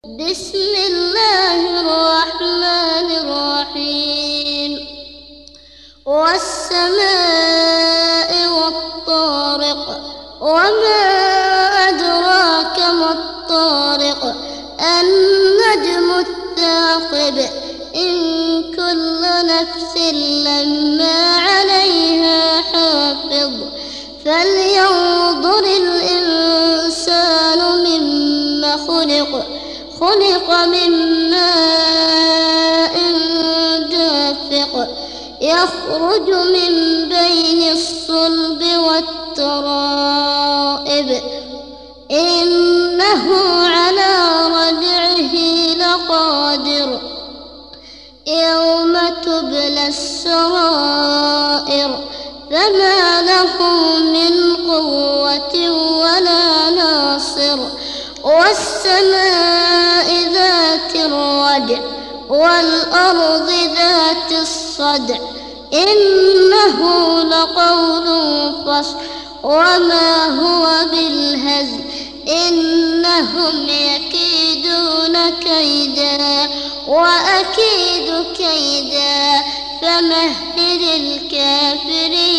بسم الله الرحمن الرحيم. والسماء والطارق، وما أدراك ما الطارق، النجم الثاقب، إن كل نفس لما عليها حافظ، فلينظر الإنسان مما خلق من ماء دافق، يخرج من بين الصلب والترائب، إنه على رجعه لقادر، يوم تبلى السرائر، فما له من قوة ولا ناصر. والسماء ذات الرجع، والأرض ذات الصدع، إنه لقول فصل، وما هو بالهزل، إنهم يكيدون كيدا وأكيد كيدا، فمهل الكافرين